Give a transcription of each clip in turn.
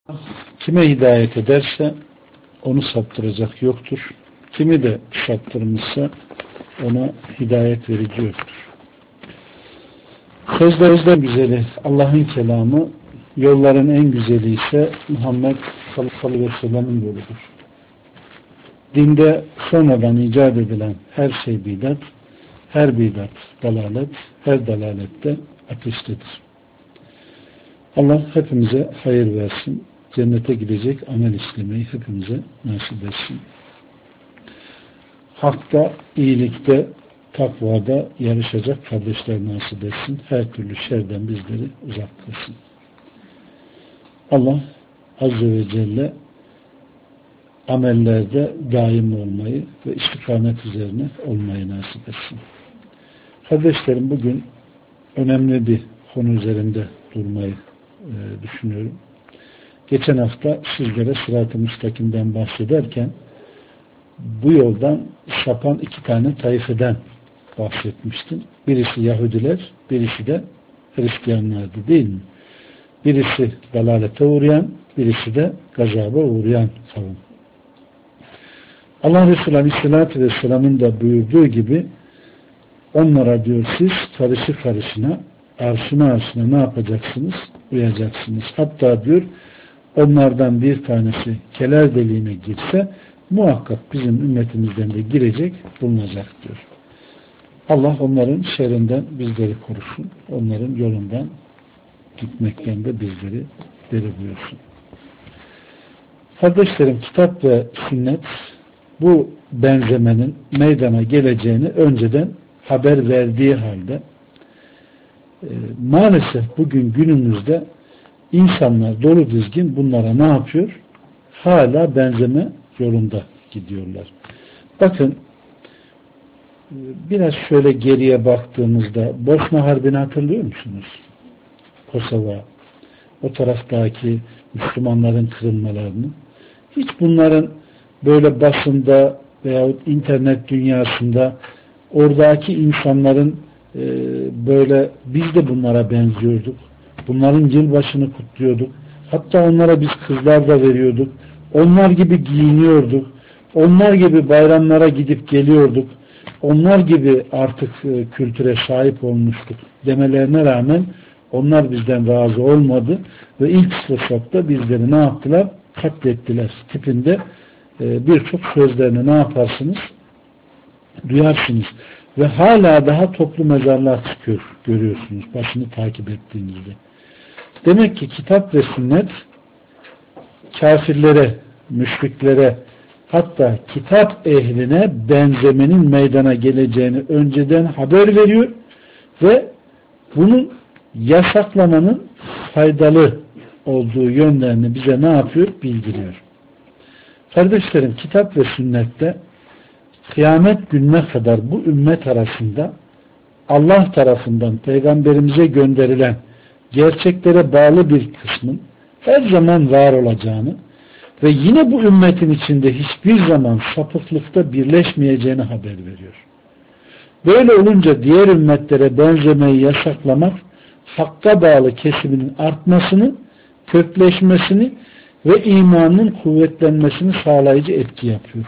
Kime hidayet ederse onu saptıracak yoktur. Kimi de saptırmışsa ona hidayet verici yoktur. Sözlerimizden güzeli Allah'ın kelamı, yolların en güzeli ise Muhammed sallallahu aleyhi ve sellem'in yoludur. Dinde sonradan icat edilen her şey bidat, her bidat dalalet, her dalalette ateştedir. Allah hepimize hayır versin. Cennete gidecek amel işlemeyi hepimize nasip etsin. Hakta, iyilikte, takvada yarışacak kardeşler nasip etsin. Her türlü şerden bizleri uzak kılsın. Allah Azze ve Celle amellerde daim olmayı ve istikamet üzerine olmayı nasip etsin. Kardeşlerim, bugün önemli bir konu üzerinde durmayı düşünüyorum. Geçen hafta sizlere sırat-ı müstakimden bahsederken bu yoldan sapan iki tane taifeden bahsetmiştim. Birisi Yahudiler, birisi de Hristiyanlardı, değil mi? Birisi dalalete uğrayan, birisi de gazaba uğrayan kavim. Allah Resulü Aleyhisselatü Vesselam'ın da buyurduğu gibi onlara diyor siz karışı karışına, arşına ne yapacaksınız? Uyacaksınız. Hatta diyor onlardan bir tanesi keler deliğine girse muhakkak bizim ümmetimizden de girecek, bulunacak diyor. Allah onların şerrinden bizleri korusun. Onların yolundan gitmekten de bizleri beri buyursun. Kardeşlerim, kitap ve sünnet bu benzemenin meydana geleceğini önceden haber verdiği halde maalesef bugün günümüzde İnsanlar dolu dizgin bunlara ne yapıyor? Hala benzeme yolunda gidiyorlar. Bakın, biraz şöyle geriye baktığımızda Bosna Harbi'ni hatırlıyor musunuz? Kosova, o taraftaki Müslümanların kırılmalarını. Hiç bunların böyle basında veyahut internet dünyasında oradaki insanların böyle biz de bunlara benziyorduk. Bunların yılbaşını kutluyorduk. Hatta onlara biz kızlar da veriyorduk. Onlar gibi giyiniyorduk. Onlar gibi bayramlara gidip geliyorduk. Onlar gibi artık kültüre sahip olmuştuk demelerine rağmen onlar bizden razı olmadı ve ilk fırsatta bizleri ne yaptılar? Katlettiler tipinde birçok sözlerini ne yaparsınız? Duyarsınız. Ve hala daha toplu mezarlar çıkıyor, görüyorsunuz başını takip ettiğinizde. Demek ki kitap ve sünnet kafirlere, müşriklere, hatta kitap ehline benzemenin meydana geleceğini önceden haber veriyor ve bunun yasaklamanın faydalı olduğu yönlerini bize ne yapıyor? Bildiriyor. Kardeşlerim, kitap ve sünnette kıyamet gününe kadar bu ümmet arasında Allah tarafından peygamberimize gönderilen gerçeklere bağlı bir kısmın her zaman var olacağını ve yine bu ümmetin içinde hiçbir zaman sapıklıkta birleşmeyeceğini haber veriyor. Böyle olunca diğer ümmetlere benzemeyi yasaklamak hakka bağlı kesiminin artmasını, kökleşmesini ve imanın kuvvetlenmesini sağlayıcı etki yapıyor.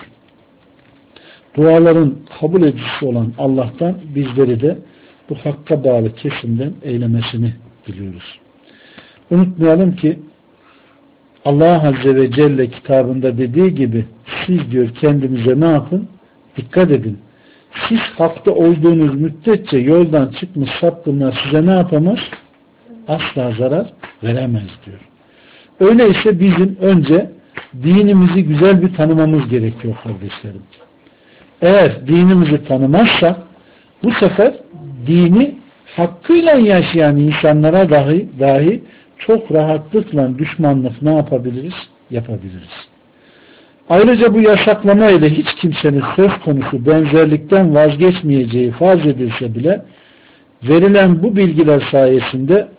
Duaların kabul edicisi olan Allah'tan bizleri de bu hakka bağlı kesimden eylemesini biliyoruz. Unutmayalım ki Allah Azze ve Celle kitabında dediği gibi siz diyor kendinize ne yapın? Dikkat edin. Siz hakta olduğunuz müddetçe yoldan çıkmış sapkınlar size ne yapamaz? Asla zarar veremez diyor. Öyleyse bizim önce dinimizi güzel bir tanımamız gerekiyor kardeşlerim. Eğer dinimizi tanımazsak bu sefer dini hakkıyla yaşayan insanlara dahi çok rahatlıkla düşmanlık ne yapabiliriz? Yapabiliriz. Ayrıca bu yasaklama ile hiç kimsenin söz konusu benzerlikten vazgeçmeyeceği farz edilse bile verilen bu bilgiler sayesinde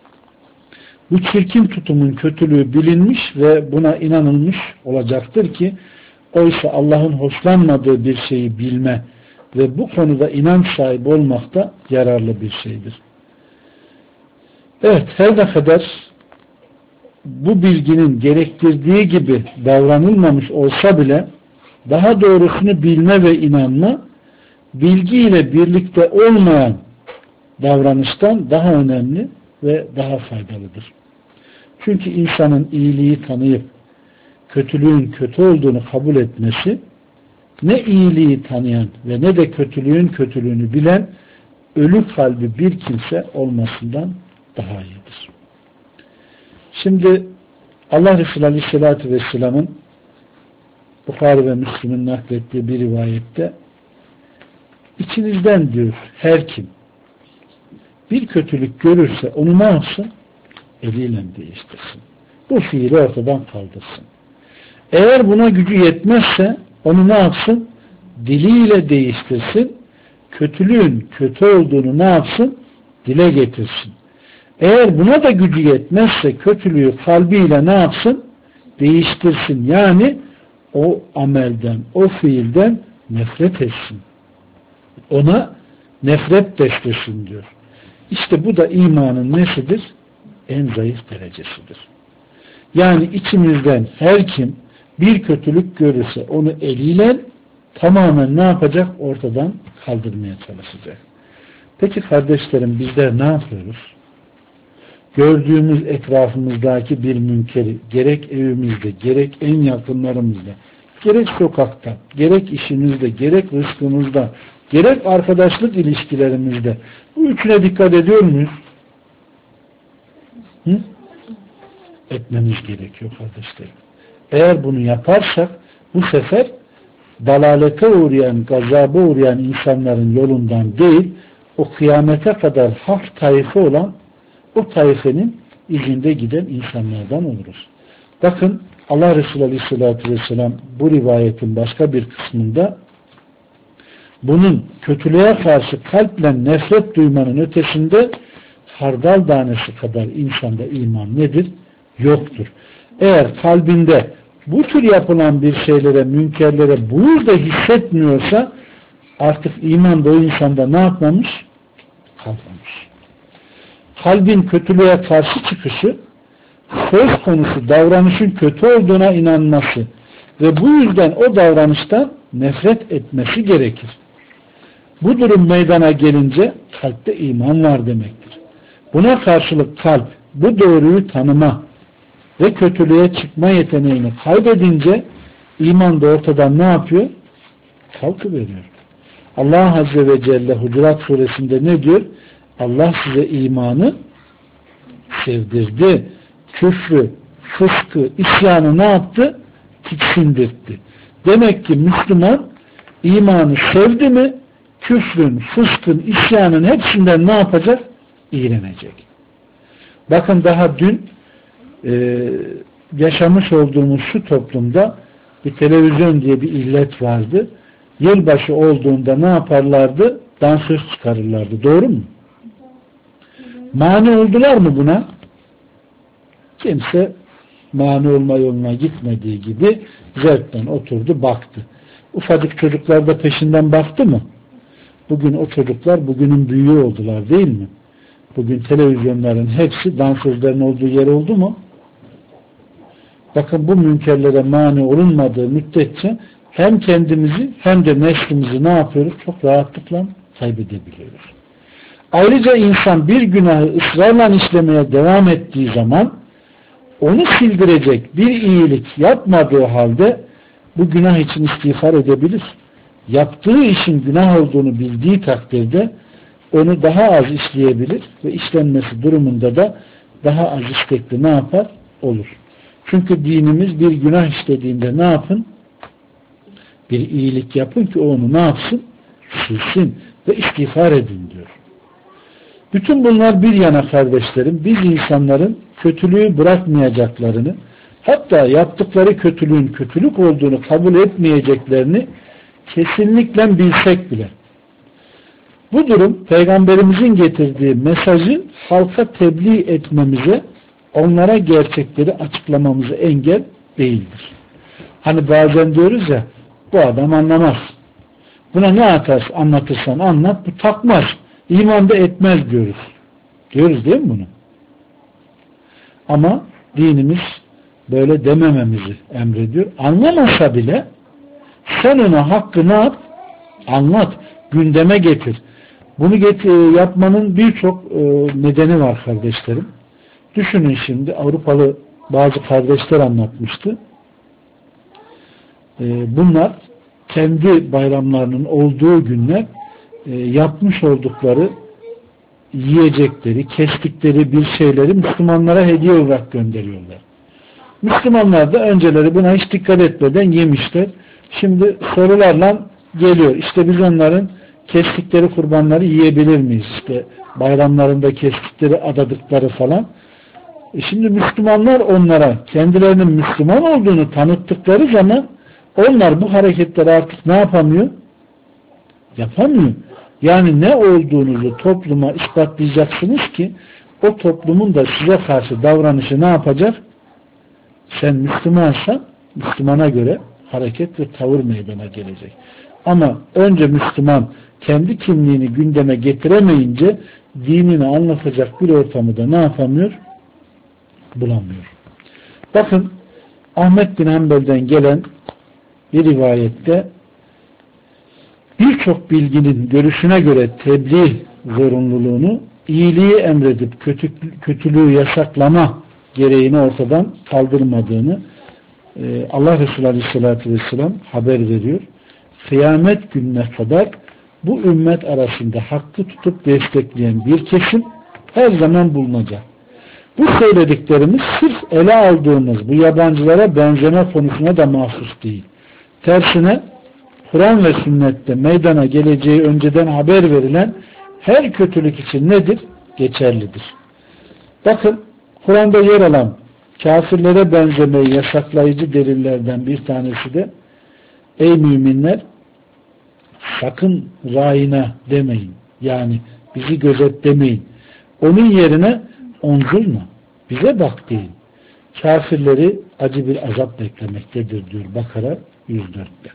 bu çirkin tutumun kötülüğü bilinmiş ve buna inanılmış olacaktır ki oysa Allah'ın hoşlanmadığı bir şeyi bilme ve bu konuda inanç sahibi olmak da yararlı bir şeydir. Evet, her ne kadar bu bilginin gerektirdiği gibi davranılmamış olsa bile daha doğrusunu bilme ve inanma bilgiyle birlikte olmayan davranıştan daha önemli ve daha faydalıdır. Çünkü insanın iyiliği tanıyıp kötülüğün kötü olduğunu kabul etmesi ne iyiliği tanıyan ve ne de kötülüğün kötülüğünü bilen ölü kalbi bir kimse olmasından daha iyidir. Şimdi Allah Resulü Aleyhisselatü Vesselam'ın Bukhari ve Müslim'in naklettiği bir rivayette içinizden diyor her kim bir kötülük görürse onu ne yapsın? Eliyle değiştirsin. Bu fiili ortadan kaldırsın. Eğer buna gücü yetmezse onu ne yapsın? Diliyle değiştirsin. Kötülüğün kötü olduğunu ne yapsın? Dile getirsin. Eğer buna da gücü yetmezse kötülüğü kalbiyle ne yapsın? Değiştirsin. Yani o amelden, o fiilden nefret etsin. Ona nefret beslesin diyor. İşte bu da imanın nesidir? En zayıf derecesidir. Yani içimizden her kim bir kötülük görürse onu eliyle tamamen ne yapacak? Ortadan kaldırmaya çalışacak. Peki kardeşlerim bizler ne yapıyoruz? Gördüğümüz etrafımızdaki bir münkeri gerek evimizde, gerek en yakınlarımızda, gerek sokakta, gerek işimizde, gerek rızkımızda, gerek arkadaşlık ilişkilerimizde bu üçüne dikkat ediyor muyuz? Hı? Etmemiz gerekiyor kardeşlerim. Eğer bunu yaparsak bu sefer dalalete uğrayan, gazaba uğrayan insanların yolundan değil, o kıyamete kadar hak tayfı olan o tayfenin izinde giden insanlardan oluruz. Bakın Allah Resulü Aleyhisselatü Vesselam bu rivayetin başka bir kısmında bunun kötülüğe karşı kalple nefret duymanın ötesinde hardal tanesi kadar insanda iman nedir? Yoktur. Eğer kalbinde bu tür yapılan bir şeylere, münkerlere buğz da hissetmiyorsa artık iman da o insanda ne yapmamış? Kalmamış. Kalbin kötülüğe karşı çıkışı söz konusu davranışın kötü olduğuna inanması ve bu yüzden o davranıştan nefret etmesi gerekir. Bu durum meydana gelince kalpte iman var demektir. Buna karşılık kalp bu doğruyu tanıma ve kötülüğe çıkma yeteneğini kaybedince iman da ortadan ne yapıyor? Kalkıveriyor. Allah Azze ve Celle Hucurat Suresinde ne diyor? Allah size imanı sevdirdi. Küfrü, fıskı, isyanı ne yaptı? Tiksindirdi. Demek ki Müslüman imanı sevdi mi küfrün, fıskın, isyanın hepsinden ne yapacak? İğrenecek. Bakın daha dün yaşamış olduğumuz şu toplumda bir televizyon diye bir illet vardı. Yılbaşı olduğunda ne yaparlardı? Dansöz çıkarırlardı. Doğru mu? Mani oldular mı buna? Kimse mani olma yoluna gitmediği gibi zevkten oturdu, baktı. Ufacık çocuklar da peşinden baktı mı? Bugün o çocuklar bugünün büyüğü oldular değil mi? Bugün televizyonların hepsi dansözlerin olduğu yer oldu mu? Bakın bu münkerlere mani olunmadığı müddetçe hem kendimizi hem de neslimizi ne yapıyoruz? Çok rahatlıkla kaybedebiliyoruz. Ayrıca insan bir günahı ısrarla işlemeye devam ettiği zaman onu sildirecek bir iyilik yapmadığı halde bu günah için istiğfar edebilir. Yaptığı işin günah olduğunu bildiği takdirde onu daha az işleyebilir ve işlenmesi durumunda da daha az istekli ne yapar? Olur. Çünkü dinimiz bir günah işlediğinde ne yapın? Bir iyilik yapın ki onu ne yapsın? Silsin ve istiğfar edin diyor. Bütün bunlar bir yana kardeşlerim, biz insanların kötülüğü bırakmayacaklarını, hatta yaptıkları kötülüğün kötülük olduğunu kabul etmeyeceklerini kesinlikle bilsek bile. Bu durum Peygamberimizin getirdiği mesajı halka tebliğ etmemize, onlara gerçekleri açıklamamıza engel değildir. Hani bazen diyoruz ya, bu adam anlamaz. Buna ne atarsın, anlatırsan anlat, bu takmaz. İman da etmez diyoruz. Diyoruz değil mi bunu? Ama dinimiz böyle demememizi emrediyor. Anlamasa bile sen ona hakkı ne yap? Anlat. Gündeme getir. Bunu yapmanın birçok nedeni var kardeşlerim. Düşünün şimdi Avrupalı bazı kardeşler anlatmıştı. Bunlar kendi bayramlarının olduğu günler yapmış oldukları yiyecekleri, kestikleri bir şeyleri Müslümanlara hediye olarak gönderiyorlar. Müslümanlar da önceleri buna hiç dikkat etmeden yemişler. Şimdi sorularla geliyor. İşte biz onların kestikleri kurbanları yiyebilir miyiz? İşte bayramlarında kestikleri adadıkları falan. Şimdi Müslümanlar onlara kendilerinin Müslüman olduğunu tanıttıkları zaman onlar bu hareketleri artık ne yapamıyor? Yapamıyor. Yani ne olduğunuzu topluma ispatlayacaksınız ki o toplumun da size karşı davranışı ne yapacak? Sen Müslümansan Müslümana göre hareket ve tavır meydana gelecek. Ama önce Müslüman kendi kimliğini gündeme getiremeyince dinini anlatacak bir ortamı da ne yapamıyor? Bulamıyor. Bakın Ahmet bin Hanbel'den gelen bir rivayette birçok bilginin görüşüne göre tebliğ zorunluluğunu, iyiliği emredip kötülüğü yasaklama gereğini ortadan kaldırmadığını Allah Resulü Aleyhisselatü Vesselam haber veriyor. Kıyamet gününe kadar bu ümmet arasında hakkı tutup destekleyen bir kesim her zaman bulunacak. Bu söylediklerimiz sırf ele aldığımız bu yabancılara benzeme konusuna da mahsus değil. Tersine Kur'an ve sünnette meydana geleceği önceden haber verilen her kötülük için nedir? Geçerlidir. Bakın Kur'an'da yer alan kafirlere benzemeyi yasaklayıcı delillerden bir tanesi de ey müminler sakın râina demeyin. Yani bizi gözet demeyin. Onun yerine onzurna bize bak deyin. Kafirleri acı bir azap beklemektedir diyor Bakara 104'te.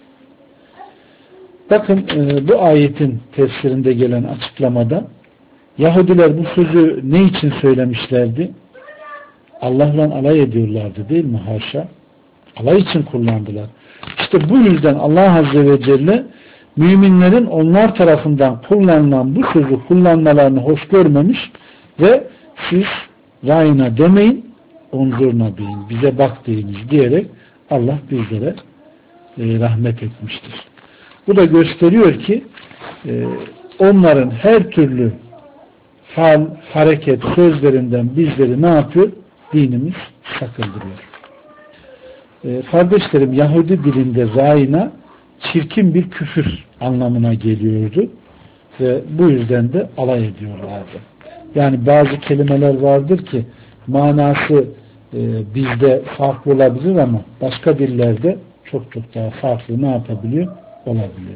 Bakın bu ayetin tefsirinde gelen açıklamada Yahudiler bu sözü ne için söylemişlerdi? Allah'la alay ediyorlardı değil mi? Haşa. Alay için kullandılar. İşte bu yüzden Allah Azze ve Celle müminlerin onlar tarafından kullanılan bu sözü kullanmalarını hoş görmemiş ve siz rayına demeyin, onzurna deyin, bize bak deyiniz diyerek Allah bizlere rahmet etmiştir. Bu da gösteriyor ki onların her türlü hal, hareket, sözlerinden bizleri ne yapıyor? Dinimiz sakındırıyor. Kardeşlerim, Yahudi dilinde rayna çirkin bir küfür anlamına geliyordu ve bu yüzden de alay ediyorlardı. Yani bazı kelimeler vardır ki manası bizde farklı olabilir ama başka dillerde çok çok daha farklı ne yapabiliyor? Olabiliyor.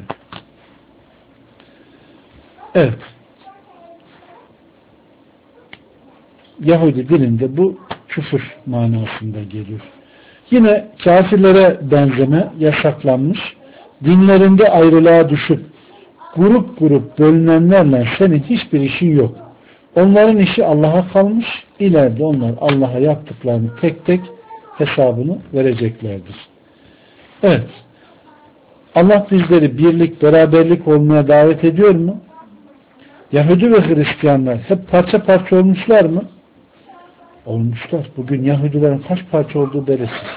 Evet. Yahudi dilinde bu küfür manasında geliyor. Yine kafirlere benzeme yasaklanmış. Dinlerinde ayrılığa düşüp grup grup bölünenlerle senin hiçbir işin yok. Onların işi Allah'a kalmış. İleride onlar Allah'a yaptıklarını tek tek hesabını vereceklerdir. Evet. Allah bizleri birlik, beraberlik olmaya davet ediyor mu? Yahudi ve Hristiyanlar hep parça parça olmuşlar mı? Olmuşlar. Bugün Yahudilerin kaç parça olduğu belirsiz.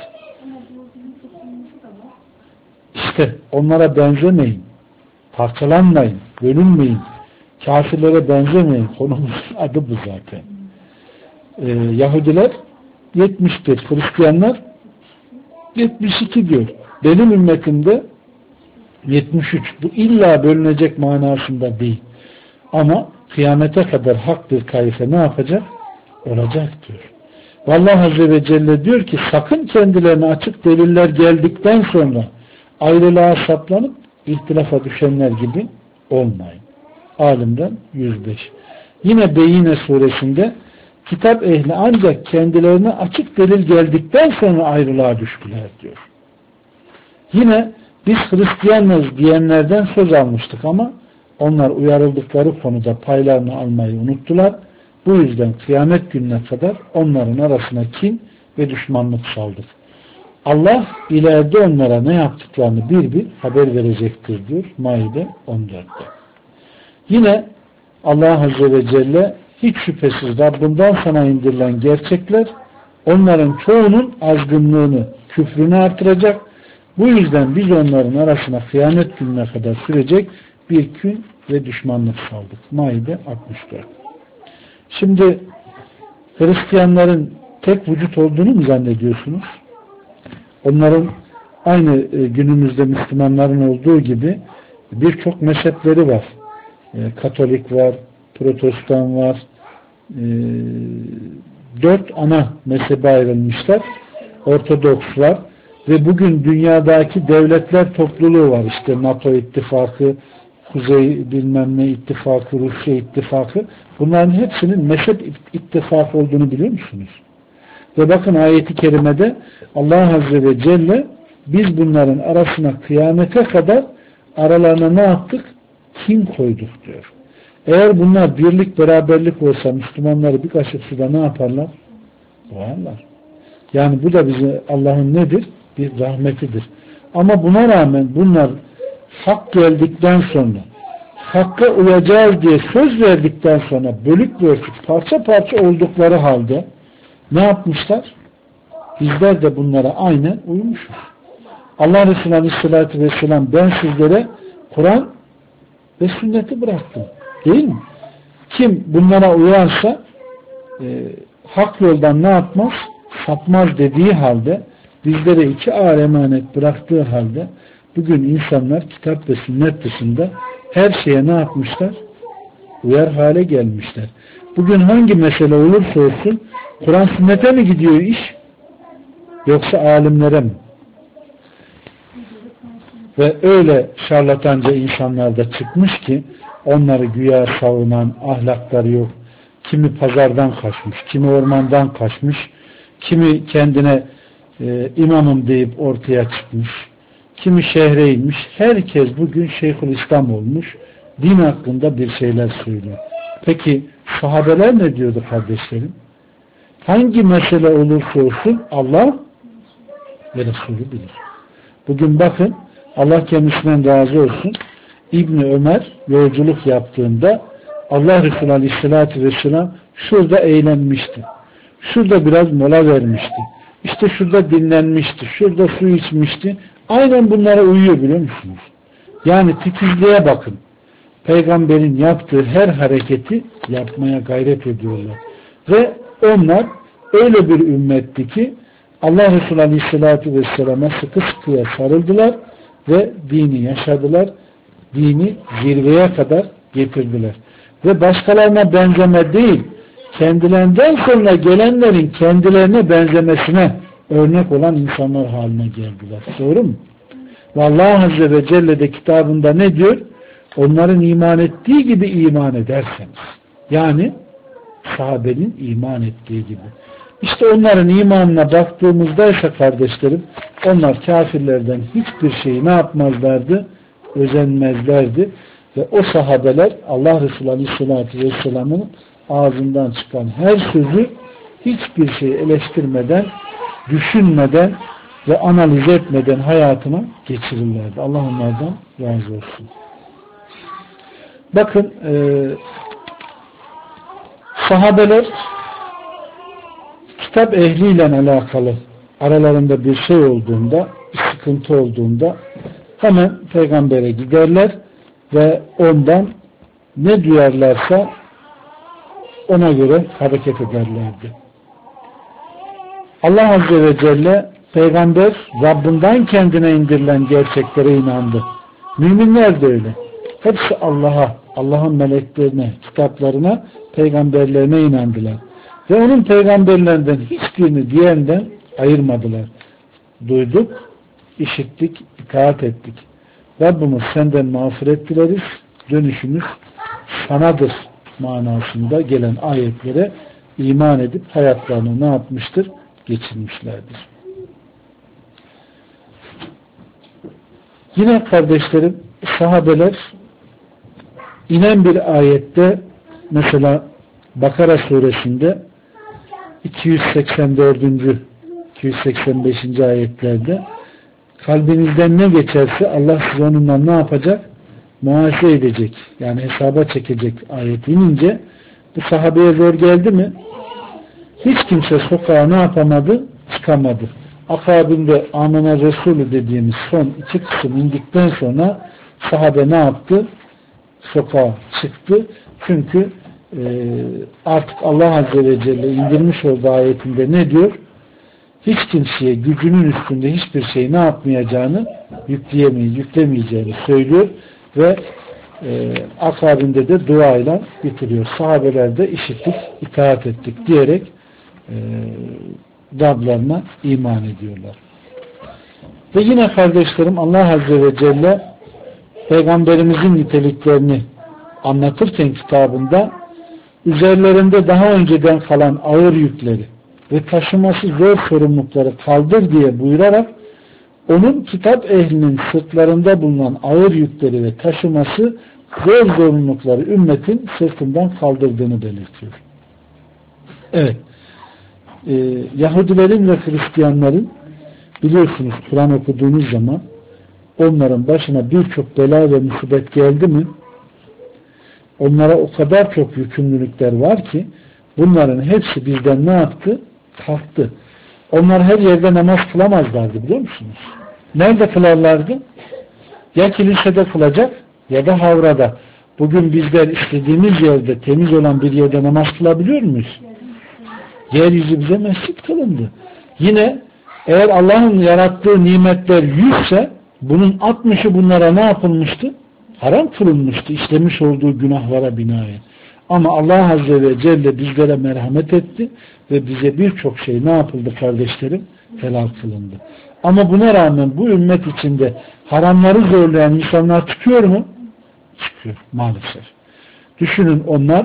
İşte onlara benzemeyin. Parçalanmayın. Bölünmeyin. Kafirlere benzemeyin. Konumuzun adı bu zaten. Yahudiler 71. Hristiyanlar 72 diyor. Benim ümmetimde 73. Bu illa bölünecek manasında değil. Ama kıyamete kadar hak bir kayfe ne yapacak? Olacak diyor. Vallahi Azze ve Celle diyor ki sakın kendilerine açık deliller geldikten sonra ayrılığa saplanıp ihtilafa düşenler gibi olmayın. Alim'den 105. Yine Beyine suresinde kitap ehli ancak kendilerine açık delil geldikten sonra ayrılığa düştüler diyor. Yine biz Hristiyanız diyenlerden söz almıştık ama onlar uyarıldıkları konuda paylarını almayı unuttular. Bu yüzden kıyamet gününe kadar onların arasına kin ve düşmanlık saldık. Allah ileride onlara ne yaptıklarını bir haber verecektir diyor Maide 14'te. Yine Allah Azze ve Celle hiç şüphesiz Rabbinden sana indirilen gerçekler onların çoğunun azgınlığını, küfrünü artıracak. Bu yüzden biz onların arasına kıyamet gününe kadar sürecek bir kün ve düşmanlık saldık. Maide 64. Şimdi Hristiyanların tek vücut olduğunu mu zannediyorsunuz? Onların aynı günümüzde Müslümanların olduğu gibi birçok mezhepleri var. Katolik var, Protestan var, 4 ana mezhebe ayrılmışlar. Ortodoks var ve bugün dünyadaki devletler topluluğu var. İşte NATO ittifakı, Kuzey bilmem ne ittifakı, Rusya ittifakı. Bunların hepsinin mezhep ittifakı olduğunu biliyor musunuz? Ve bakın ayeti kerimede Allah Azze ve Celle biz bunların arasına kıyamete kadar aralarına ne yaptık? Kin koyduk diyor. Eğer bunlar birlik beraberlik olsa Müslümanları bir kaşık suda ne yaparlar? Boğarlar. Yani bu da bize Allah'ın nedir? Bir rahmetidir. Ama buna rağmen bunlar hak geldikten sonra hakka uyacağız diye söz verdikten sonra bölük bölçük parça parça oldukları halde ne yapmışlar? Bizler de bunlara aynen uymuşuz. Allah Resulü Aleyhisselatü Vesselam ben sizlere Kur'an ve sünneti bıraktım. Değil mi? Kim bunlara uyarsa hak yoldan ne yapmaz? Sapmaz dediği halde bizlere 2 ağır emanet bıraktığı halde bugün insanlar kitap ve sünnet dışında her şeye ne yapmışlar? Uyar hale gelmişler. Bugün hangi mesele olursa olsun Kur'an sünnete mi gidiyor iş? Yoksa alimlere mi? Ve öyle şarlatanca insanlar da çıkmış ki onları güya savunan, ahlakları yok. Kimi pazardan kaçmış, kimi ormandan kaçmış, kimi kendine imamım deyip ortaya çıkmış, kimi şehre inmiş. Herkes bugün Şeyhülislam olmuş, din hakkında bir şeyler söylüyor. Peki sahabeler ne diyordu kardeşlerim? Hangi mesele olursa olsun Allah ve Resulü bilir. Bugün bakın Allah kendisinden razı olsun. İbni Ömer yolculuk yaptığında Allah Resulü Aleyhisselatü Vesselam şurada eğlenmişti. Şurada biraz mola vermişti. İşte şurada dinlenmişti. Şurada su içmişti. Aynen bunlara uyuyor biliyor musunuz? Yani titizliğe bakın. Peygamberin yaptığı her hareketi yapmaya gayret ediyorlar. Ve onlar öyle bir ümmetti ki Allah Resulü Aleyhisselatü Vesselam'a sıkı sıkıya sarıldılar ve dini yaşadılar. Dini zirveye kadar getirdiler. Ve başkalarına benzeme değil, kendilerinden sonra gelenlerin kendilerine benzemesine örnek olan insanlar haline geldiler. Doğru mu? Ve Allah Azze ve Celle de kitabında ne diyor? Onların iman ettiği gibi iman ederseniz. Yani sahabenin iman ettiği gibi. İşte onların imanına baktığımızda ise kardeşlerim, onlar kafirlerden hiçbir şeyi ne yapmazlardı? Özenmezlerdi. Ve o sahabeler Allah Resulü Aleyhisselatü Vesselam'ın ağzından çıkan her sözü hiçbir şey eleştirmeden, düşünmeden ve analiz etmeden hayatına geçirirlerdi. Allah onlardan razı olsun. Bakın sahabeler kitap ehliyle alakalı aralarında bir şey olduğunda, bir sıkıntı olduğunda hemen peygambere giderler ve ondan ne duyarlarsa ona göre hareket ederlerdi. Allah Azze ve Celle peygamber Rabbinden kendine indirilen gerçeklere inandı. Müminler de öyle. Hepsi Allah'a, Allah'ın meleklerine, kitaplarına, peygamberlerine inandılar. Ve onun peygamberlerinden hiçbirini diğerinden ayırmadılar. Duyduk, işittik, itaat ettik. Rabbimiz senden mağfiret dileriz, dönüşümüz sanadır manasında gelen ayetlere iman edip hayatlarını ne yapmıştır? Geçirmişlerdir. Yine kardeşlerim, sahabeler inen bir ayette mesela Bakara suresinde 284. 285. ayetlerde kalbinizden ne geçerse Allah size onunla ne yapacak? Muhasebe edecek. Yani hesaba çekecek ayet inince bu sahabeye zor geldi mi? Hiç kimse sokağa ne yapamadı? Çıkamadı. Akabinde Amene Resulü dediğimiz son 2 kısım indikten sonra sahabe ne yaptı? Sokağa çıktı. Çünkü artık Allah Azze ve Celle indirmiş olduğu ayetinde ne diyor? Hiç kimseye gücünün üstünde hiçbir şey ne yapmayacağını yüklemeyeceğini söylüyor ve akabinde de duayla bitiriyor. Sahabeler de işittik, itaat ettik diyerek Rablarına iman ediyorlar. Ve yine kardeşlerim Allah Azze ve Celle Peygamberimizin niteliklerini anlatırken kitabında üzerlerinde daha önceden kalan ağır yükleri ve taşıması zor sorumlulukları kaldır diye buyurarak onun kitap ehlinin sırtlarında bulunan ağır yükleri ve taşıması zor zorunlulukları ümmetin sırtından kaldırdığını belirtiyor. Evet. Yahudilerin ve Hristiyanların biliyorsunuz Kur'an okuduğunuz zaman onların başına birçok bela ve musibet geldi mi onlara o kadar çok yükümlülükler var ki bunların hepsi bizden ne yaptı? Kalktı. Onlar her yerde namaz kılamazlardı biliyor musunuz? Nerede kılarlardı? Ya kilisede kılacak ya da havrada. Bugün bizler istediğimiz yerde temiz olan bir yerde namaz kılabiliyor muyuz? Yeryüzü bize mescit kılındı. Yine eğer Allah'ın yarattığı nimetler 100'se bunun 60'ı bunlara ne yapılmıştı? Haram kılınmıştı işlemiş olduğu günahlara binaen. Ama Allah Azze ve Celle bizlere merhamet etti ve bize birçok şey ne yapıldı kardeşlerim? Helal kılındı. Ama buna rağmen bu ümmet içinde haramları zorlayan insanlar çıkıyor mu? Çıkıyor maalesef. Düşünün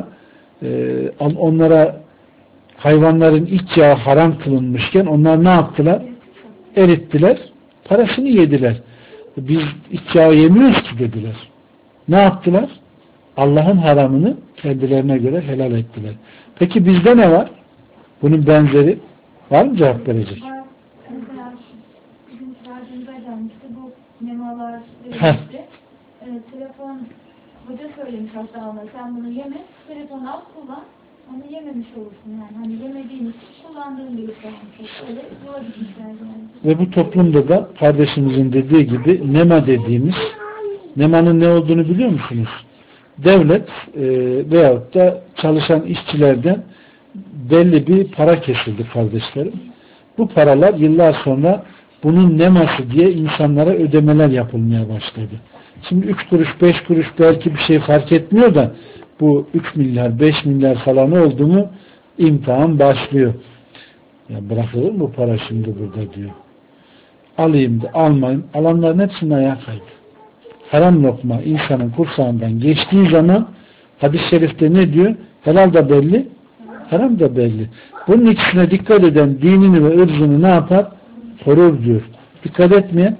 onlara hayvanların iç yağı haram kılınmışken onlar ne yaptılar? Erittiler. Parasını yediler. Biz iç yağı yemiyoruz ki dediler. Ne yaptılar? Allah'ın haramını kendilerine göre helal ettiler. Peki bizde ne var? Bunun benzeri var mı cevap verecek? Mesela bizim verdiğimizde gelmişti bu memalar telefon hoca söylemiş hatta ona sen bunu yeme telefonu al kullan onu yememiş olursun yani hani yemediğin için kullandığın gibi kalmış öyle yola gitmişler yani. Ve bu toplumda da kardeşimizin dediği gibi nema dediğimiz nemanın ne olduğunu biliyor musunuz? Devlet veyahut da çalışan işçilerden belli bir para kesildi kardeşlerim. Bu paralar yıllar sonra bunun neması diye insanlara ödemeler yapılmaya başladı. Şimdi 3 kuruş 5 kuruş belki bir şey fark etmiyor da bu 3 milyar 5 milyar falan oldu mu imtihan başlıyor. Ya bırakılır mı bu para şimdi burada diyor. Alayım da almayayım. Alanların hepsinin ayağı kaydı. Haram lokma insanın kursağından geçtiği zaman hadis-i şerifte ne diyor? Helal da belli, haram da belli. Bunun ikisine dikkat eden dinini ve ırzını ne yapar? Korur diyor. Dikkat etmeyen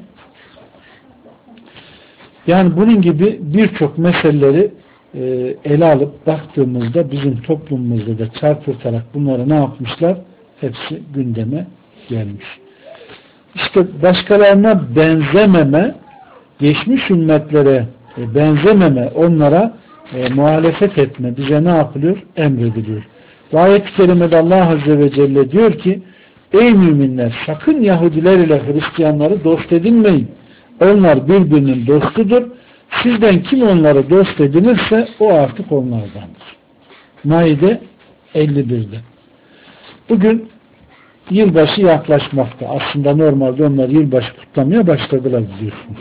yani bunun gibi birçok meseleleri ele alıp baktığımızda bizim toplumumuzda da çarpıtarak bunları ne yapmışlar? Hepsi gündeme gelmiş. İşte başkalarına benzememe, geçmiş ümmetlere benzememe, onlara muhalefet etme bize ne yapılıyor? Emrediliyor. Ayet-i kerimede Allah Azze ve Celle diyor ki ey müminler sakın Yahudiler ile Hristiyanları dost edinmeyin. Onlar birbirinin dostudur. Sizden kim onları dost edinirse o artık onlardandır. Maide 51'de. Bugün yılbaşı yaklaşmakta. Aslında normalde onlar yılbaşı kutlamaya başladılar biliyorsunuz.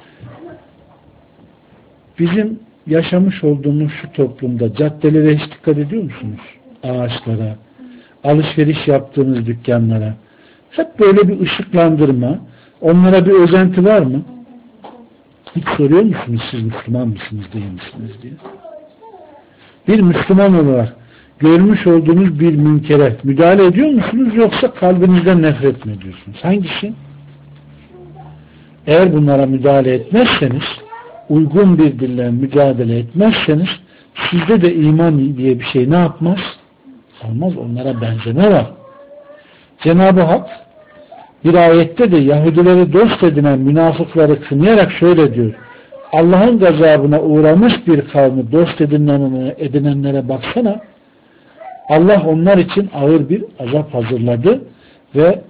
Bizim yaşamış olduğumuz şu toplumda caddelere hiç dikkat ediyor musunuz? Ağaçlara, alışveriş yaptığınız dükkanlara. Hep böyle bir ışıklandırma. Onlara bir özenti var mı? Hiç soruyor musunuz siz Müslüman mısınız değil misiniz diye? Bir Müslüman olarak görmüş olduğunuz bir münkere müdahale ediyor musunuz yoksa kalbinizden nefret mi ediyorsunuz? Hangisi? Eğer bunlara müdahale etmezseniz, uygun bir dille mücadele etmezseniz sizde de iman diye bir şey ne yapmaz? Olmaz. Onlara benzeme var. Cenab-ı Hak Bir ayette de Yahudileri dost edinen münafıkları kınayarak şöyle diyor. Allah'ın gazabına uğramış bir kavmi dost edinenlere baksana. Allah onlar için ağır bir azap hazırladı ve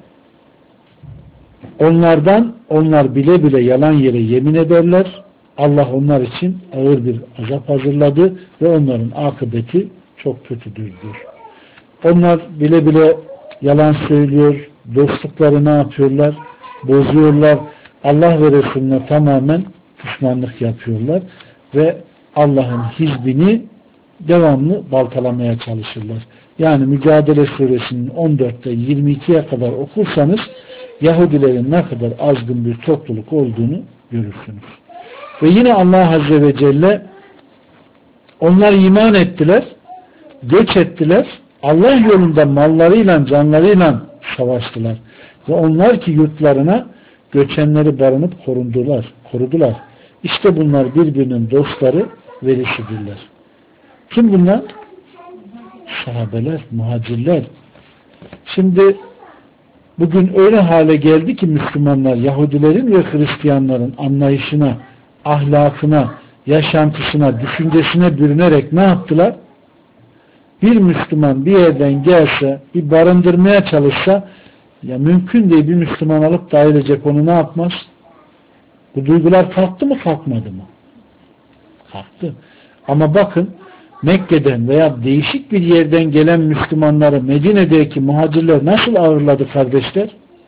onlar bile bile yalan yere yemin ederler. Allah onlar için ağır bir azap hazırladı ve onların akıbeti çok kötüdür diyor. Onlar bile bile yalan söylüyor, dostlukları ne yapıyorlar? Bozuyorlar. Allah ve Resulüne tamamen düşmanlık yapıyorlar ve Allah'ın hizbini devamlı baltalamaya çalışırlar. Yani Mücadele Suresinin 14'te 22'ye kadar okursanız Yahudilerin ne kadar azgın bir topluluk olduğunu görürsünüz. Ve yine Allah Azze ve Celle onlar iman ettiler, göç ettiler, Allah yolunda mallarıyla, canlarıyla savaştılar. Ve onlar ki yurtlarına göçenleri barınıp korudular. İşte bunlar birbirinin dostları, velisidirler. Kim bunlar? Sahabeler, muhacirler. Şimdi bugün öyle hale geldi ki Müslümanlar Yahudilerin ve Hristiyanların anlayışına, ahlakına, yaşantısına, düşüncesine bürünerek ne yaptılar? Bir Müslüman bir yerden gelse, bir barındırmaya çalışsa, ya mümkün değil bir Müslüman alıp da ailecek onu ne yapmaz? Bu duygular kalktı mı kalkmadı mı? Kalktı. Ama bakın Mekke'den veya değişik bir yerden gelen Müslümanları Medine'deki muhacirler nasıl ağırladı kardeşler?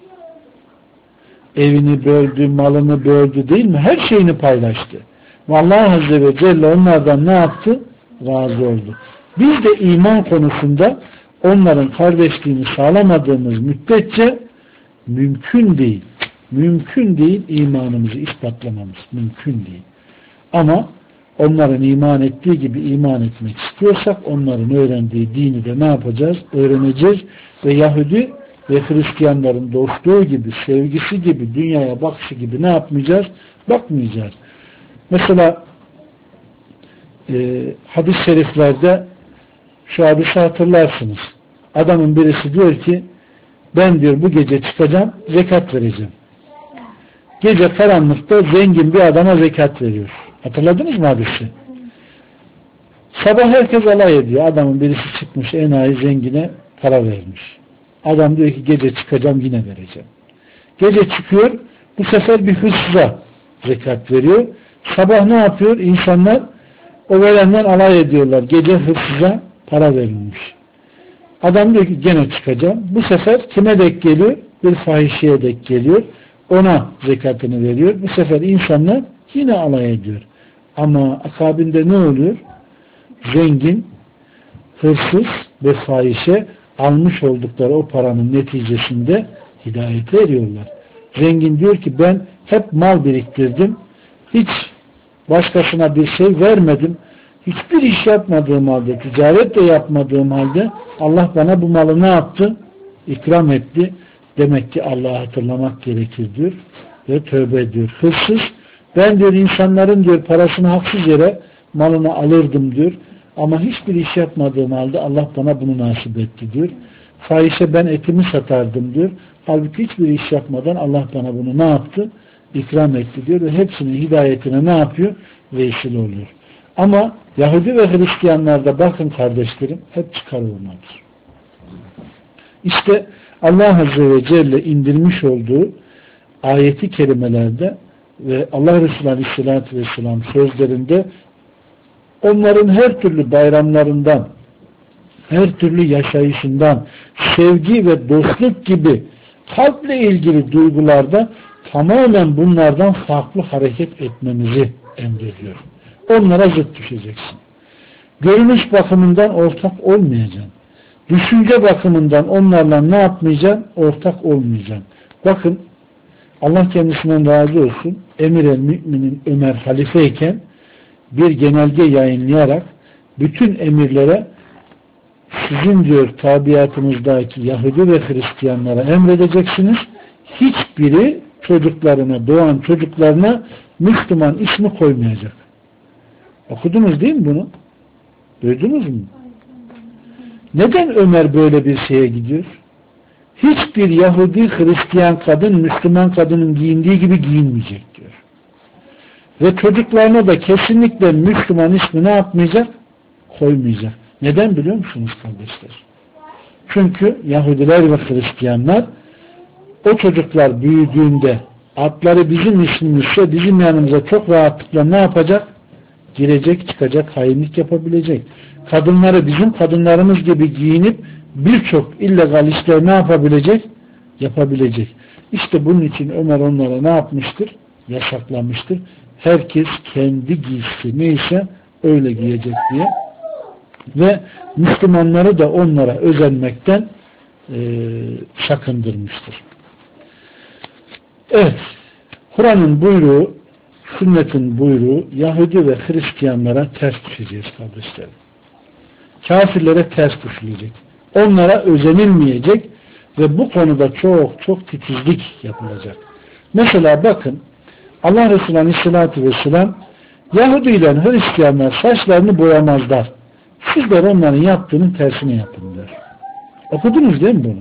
Evini böldü, malını böldü değil mi? Her şeyini paylaştı. Ve Allah Azze ve Celle onlardan ne yaptı? Razı oldu. Biz de iman konusunda onların kardeşliğini sağlamadığımız müddetçe mümkün değil imanımızı ispatlamamız. Mümkün değil. Ama onların iman ettiği gibi iman etmek istiyorsak onların öğrendiği dini de ne yapacağız? Öğreneceğiz ve Yahudi ve Hristiyanların dostluğu gibi, sevgisi gibi, dünyaya bakışı gibi ne yapmayacağız? Bakmayacağız. Mesela hadis-i şeriflerde şu hadisi hatırlarsınız. Adamın birisi diyor ki ben diyor bu gece çıkacağım, zekat vereceğim. Gece karanlıkta zengin bir adama zekat veriyor. Hatırladınız mı hadisi? Sabah herkes alay ediyor. Adamın birisi çıkmış enayi zengine para vermiş. Adam diyor ki gece çıkacağım yine vereceğim. Gece çıkıyor bu sefer bir hırsıza zekat veriyor. Sabah ne yapıyor? İnsanlar o verenden alay ediyorlar. Gece hırsıza para verilmiş. Adam diyor ki gene çıkacağım. Bu sefer kime denk geliyor? Bir fahişeye denk geliyor. Ona zekatını veriyor. Bu sefer insanlar yine alay ediyor. Ama akabinde ne oluyor? Zengin, hırsız ve fahişe almış oldukları o paranın neticesinde hidayete eriyorlar. Zengin diyor ki ben hep mal biriktirdim. Hiç başkasına bir şey vermedim. Hiçbir iş yapmadığım halde, ticaret de yapmadığım halde Allah bana bu malı ne yaptı? İkram etti. Demek ki Allah'ı hatırlamak gerekir diyor ve tövbe ediyor. Hırsız ben diyor insanların diyor parasını haksız yere malını alırdım diyor. Ama hiçbir iş yapmadığım halde Allah bana bunu nasip etti diyor. Fahişe ben etimi satardım diyor. Halbuki hiçbir iş yapmadan Allah bana bunu ne yaptı? İkram etti diyor ve hepsinin hidayetine ne yapıyor? Vesile oluyor. Ama Yahudi ve Hristiyanlarda bakın kardeşlerim hep çıkar olmadır. İşte Allah Azze ve Celle indirmiş olduğu ayeti kerimelerde ve Allah Resulü Aleyhisselatü Vesselam sözlerinde onların her türlü bayramlarından, her türlü yaşayışından, sevgi ve dostluk gibi kalple ilgili duygularda tamamen bunlardan farklı hareket etmemizi emrediyor. Onlara zıt düşeceksin. Görünüş bakımından ortak olmayacaksın. Düşünce bakımından onlarla ne yapmayacaksın? Ortak olmayacaksın. Bakın Allah kendisinden razı olsun. Emir el-Mü'minin Ömer halifeyken bir genelge yayınlayarak bütün emirlere sizin diyor tabiatınızdaki Yahudi ve Hristiyanlara emredeceksiniz. Hiçbiri çocuklarına, doğan çocuklarına Müslüman ismi koymayacak. Okudunuz değil mi bunu? Duydunuz mu? Neden Ömer böyle bir şeye gidiyor? hiçbir Yahudi, Hristiyan kadın, Müslüman kadının giyindiği gibi giyinmeyecek diyor. Ve çocuklarına da kesinlikle Müslüman ismi ne yapmayacak? Koymayacak. Neden biliyor musunuz kardeşler? Çünkü Yahudiler ve Hristiyanlar o çocuklar büyüdüğünde adları bizim ismimizse bizim yanımıza çok rahatlıkla ne yapacak? Girecek, çıkacak, hainlik yapabilecek. Kadınları bizim kadınlarımız gibi giyinip birçok illegal işler ne yapabilecek? Yapabilecek. İşte bunun için Ömer onlara ne yapmıştır? Yasaklamıştır. Herkes kendi giysisi neyse öyle giyecek diye. Ve Müslümanları da onlara özenmekten sakındırmıştır. Evet, Kur'an'ın buyruğu, sünnetin buyruğu Yahudi ve Hristiyanlara ters düşeceğiz kardeşlerim. Kafirlere ters düşülecek. Onlara özenilmeyecek ve bu konuda çok titizlik yapılacak. Mesela bakın Allah Resulü Aleyhisselatü Vesselam Yahudi ile Hristiyanlar saçlarını boyamazlar. Sizler onların yaptığının tersini yapın diyor. Okudunuz değil mi bunu?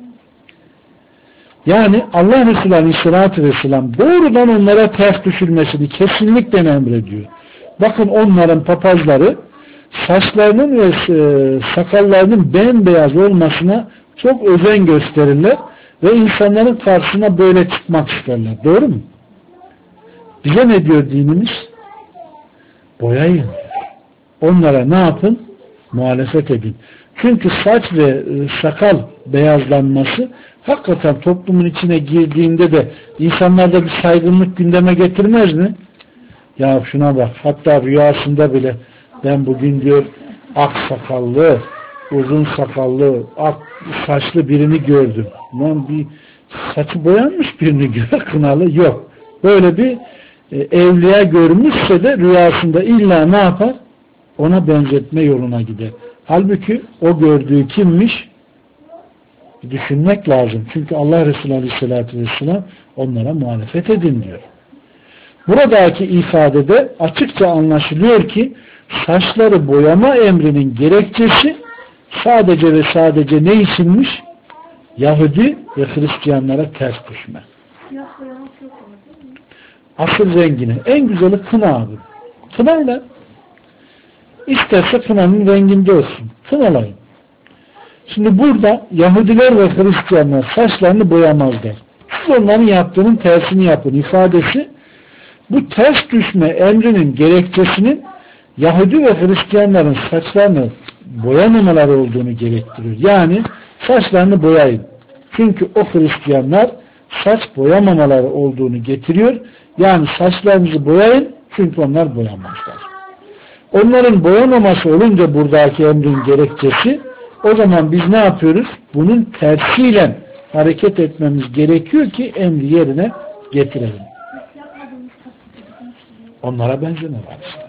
Yani Allah Resulü Aleyhisselatü Vesselam doğrudan onlara ters düşülmesini kesinlikle emrediyor. Bakın onların papazları saçlarının ve sakallarının bembeyaz olmasına çok özen gösterirler ve insanların karşısına böyle çıkmak isterler. Doğru mu? Bize ne diyor dinimiz? Boyayın. Onlara ne yapın? Muhalefet edin. Çünkü saç ve sakal beyazlanması hakikaten toplumun içine girdiğinde de insanlarda bir saygınlık gündeme getirmez mi? Ya şuna bak, hatta rüyasında bile ben bugün diyor ak sakallı, uzun sakallı, ak saçlı birini gördüm. Lan bir saçı boyanmış birini gör, kınalı yok. Böyle bir evliya görmüşse de rüyasında illa ne yapar? Ona benzetme yoluna gider. Halbuki o gördüğü kimmiş? Düşünmek lazım. Çünkü Allah Resulü Aleyhisselatü Vesselam onlara muhalefet edin diyor. Buradaki ifadede açıkça anlaşılıyor ki saçları boyama emrinin gerekçesi sadece ve sadece ne içinmiş? Yahudi ve Hristiyanlara ters düşme. Asıl rengine. En güzeli kına abi. Kınayla isterse kınanın renginde olsun. Kınalayın. Şimdi burada Yahudiler ve Hristiyanlar saçlarını boyamazlar. Siz onların yaptığının tersini yapın ifadesi bu ters düşme emrinin gerekçesinin Yahudi ve Hristiyanların saçlarını boyamamaları olduğunu gerektiriyor. Yani saçlarını boyayın. Çünkü o Hristiyanlar saç boyamamaları olduğunu getiriyor. Yani saçlarınızı boyayın çünkü onlar boyamazlar. Onların boyamaması olunca buradaki emrin gerekçesi o zaman biz ne yapıyoruz? Bunun tersiyle hareket etmemiz gerekiyor ki emri yerine getirelim. Onlara benzeme var işte.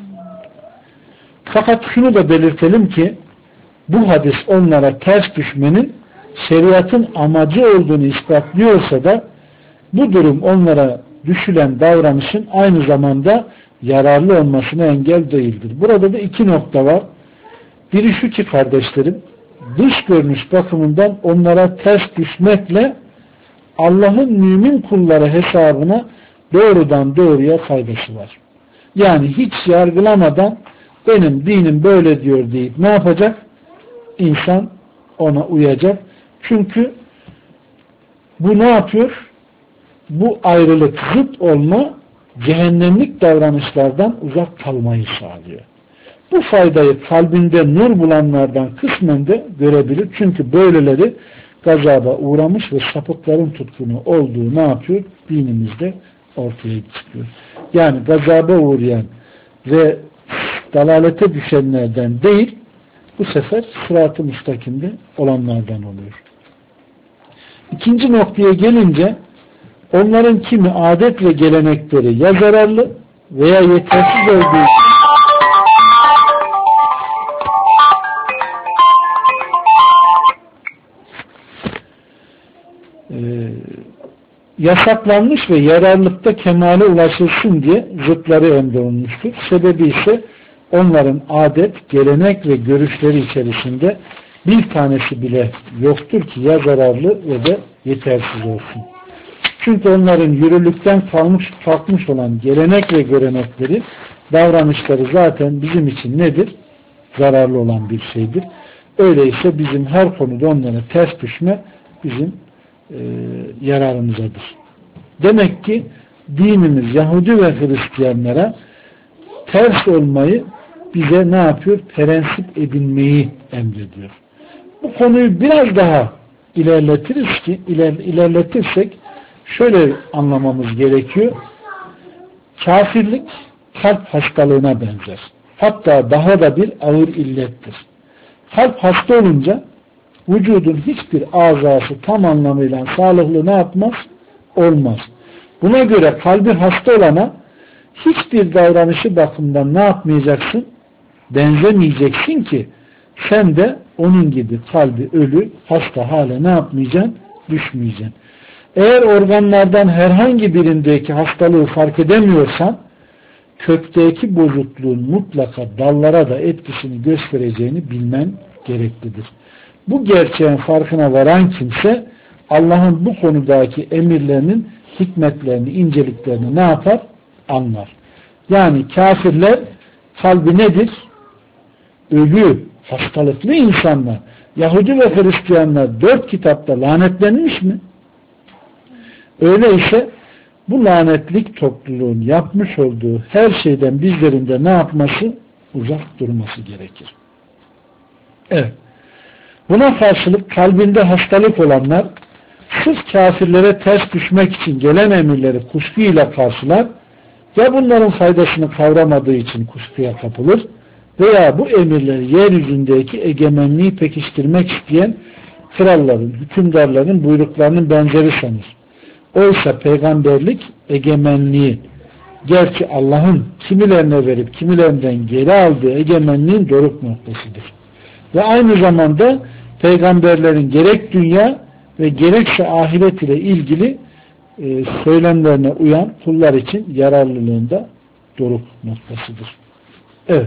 Fakat şunu da belirtelim ki bu hadis onlara ters düşmenin şeriatın amacı olduğunu ispatlıyorsa da bu durum onlara düşülen davranışın aynı zamanda yararlı olmasına engel değildir. Burada da iki nokta var. Biri şu ki kardeşlerim, dış görünüş bakımından onlara ters düşmekle Allah'ın mümin kulları hesabına doğrudan doğruya faydası var. Yani hiç yargılamadan benim dinim böyle diyor deyip ne yapacak? İnsan ona uyacak. Çünkü bu ne yapıyor? Bu ayrılık, zıt olma cehennemlik davranışlardan uzak kalmayı sağlıyor. Bu faydayı kalbinde nur bulanlardan kısmen de görebilir. Çünkü böyleleri gazaba uğramış ve sapıkların tutkunu olduğu ne yapıyor? Dinimizde ortaya çıkıyor. Yani gazaba uğrayan ve dalalete düşenlerden değil, bu sefer sırat-ı müstakimde olanlardan oluyor. İkinci noktaya gelince onların kimi adet ve gelenekleri ya zararlı veya yetersiz olduğu yasaklanmış ve yararlıkta kemale ulaşılsın diye zıtları emrolunmuştur. Sebebi ise onların adet, gelenek ve görüşleri içerisinde bir tanesi bile yoktur ki ya zararlı ve de yetersiz olsun. Çünkü onların yürürlükten kalkmış olan gelenek ve görenekleri, davranışları zaten bizim için nedir? Zararlı olan bir şeydir. Öyleyse bizim her konuda onlara ters düşme bizim yararımızadır. Demek ki dinimiz Yahudi ve Hristiyanlara ters olmayı bize ne yapıyor? Prensip edinmeyi emrediyor. Bu konuyu biraz daha ilerletirsek şöyle anlamamız gerekiyor. Kafirlik kalp hastalığına benzer. Hatta daha da bir ağır illettir. Kalp hasta olunca vücudun hiçbir azası tam anlamıyla sağlıklı ne yapmaz? Olmaz. Buna göre kalbi hasta olana hiçbir davranışı bakımından ne yapmayacaksın? Benzemeyeceksin ki sen de onun gibi kalbi ölü, hasta hale ne yapmayacaksın? Düşmeyeceksin. Eğer organlardan herhangi birindeki hastalığı fark edemiyorsan, kökteki bozukluğun mutlaka dallara da etkisini göstereceğini bilmen gereklidir. Bu gerçeğin farkına varan kimse, Allah'ın bu konudaki emirlerinin hikmetlerini, inceliklerini ne yapar? Anlar. Yani kafirler kalbi nedir? Ölü, hastalıklı insanlar. Yahudi ve Hristiyanlar 4 kitapta lanetlenmiş mi? Öyleyse bu lanetlik topluluğun yapmış olduğu her şeyden bizlerin de ne yapması? Uzak durması gerekir. Evet. Buna karşılık kalbinde hastalık olanlar sırf kafirlere ters düşmek için gelen emirleri kuşkuyla karşılar, ya bunların faydasını kavramadığı için kuşkuya kapılır veya bu emirleri yeryüzündeki egemenliği pekiştirmek isteyen kralların, hükümdarların buyruklarının benzeri sanır. Oysa peygamberlik egemenliği, gerçi Allah'ın kimilerine verip kimilerinden geri aldığı egemenliğin doruk noktasıdır. Ve aynı zamanda peygamberlerin gerek dünya ve gerekse ahiret ile ilgili söylemlerine uyan kullar için yararlılığında doruk noktasıdır. Evet.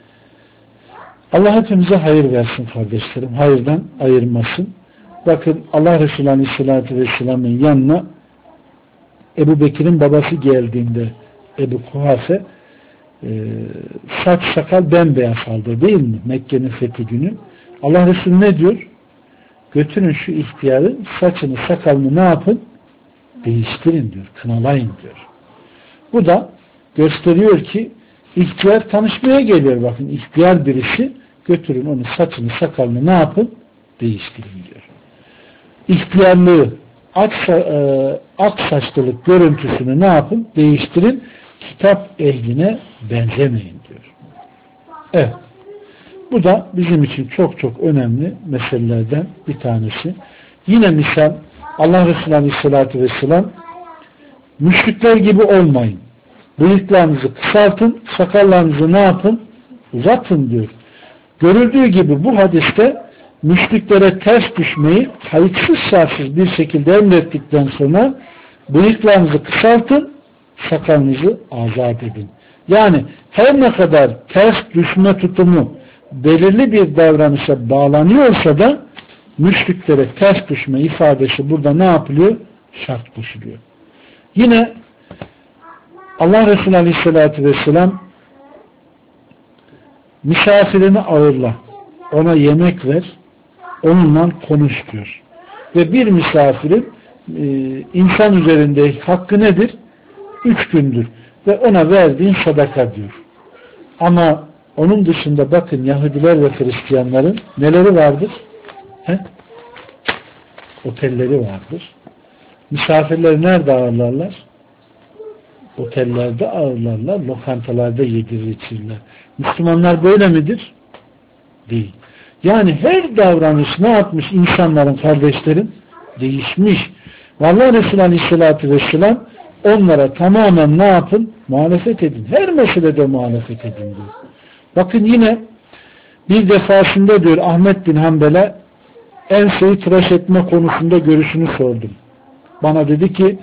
Allah hepimize hayır versin kardeşlerim. Hayırdan ayırmasın. Bakın Allah Resulü Aleyhisselatü Vesselam'ın yanına Ebu Bekir'in babası geldiğinde Ebu Kuhafe saç sakal bembeyaz halde değil mi? Mekke'nin fethi günü. Allah Resulü ne diyor? Götürün şu ihtiyarın saçını sakalını ne yapın? Değiştirin diyor. Kınalayın diyor. Bu da gösteriyor ki ihtiyar tanışmaya geliyor. Bakın ihtiyar birisi, götürün onun saçını sakalını ne yapın? Değiştirin diyor. İhtiyarlığı, ak saçlılık görüntüsünü ne yapın? Değiştirin. Kitap ehline benzemeyin diyor. Evet. Bu da bizim için çok çok önemli meselelerden bir tanesi. Yine misal Allah Resulü Aleyhisselatü Vesselam müşrikler gibi olmayın. Bıyıklarınızı kısaltın, sakallarınızı ne yapın? Uzatın diyor. Görüldüğü gibi bu hadiste müşriklere ters düşmeyi kayıtsız şartsız bir şekilde emrettikten sonra bıyıklarınızı kısaltın, sakalınızı azat edin. Yani her ne kadar ters düşme tutumu belirli bir davranışa bağlanıyorsa da müşriklere ters düşme ifadesi burada ne yapılıyor? Şart koşuluyor. Yine Allah Resulü Aleyhisselatü Vesselam misafirini ağırla, ona yemek ver, onunla konuş diyor. Ve bir misafirin insan üzerinde hakkı nedir? 3 gündür. Ve ona verdiğin sadaka diyor. Ama onun dışında bakın Yahudiler ve Hristiyanların neleri vardır? Otelleri vardır. Misafirleri nerede ağırlarlar? Otellerde ağırlarlar, lokantalarda yedirir içirirler. Müslümanlar böyle midir? Değil. Yani her davranış ne yapmış insanların, kardeşlerim? Değişmiş. Vallahi Resulü Aleyhisselatü Vesselam onlara tamamen ne yapın? Muhalefet edin. Her meselede muhalefet edin diyor. Bakın yine bir defasında diyor Ahmet bin Hanbel'e enseyi tıraş etme konusunda görüşünü sordum. Bana dedi ki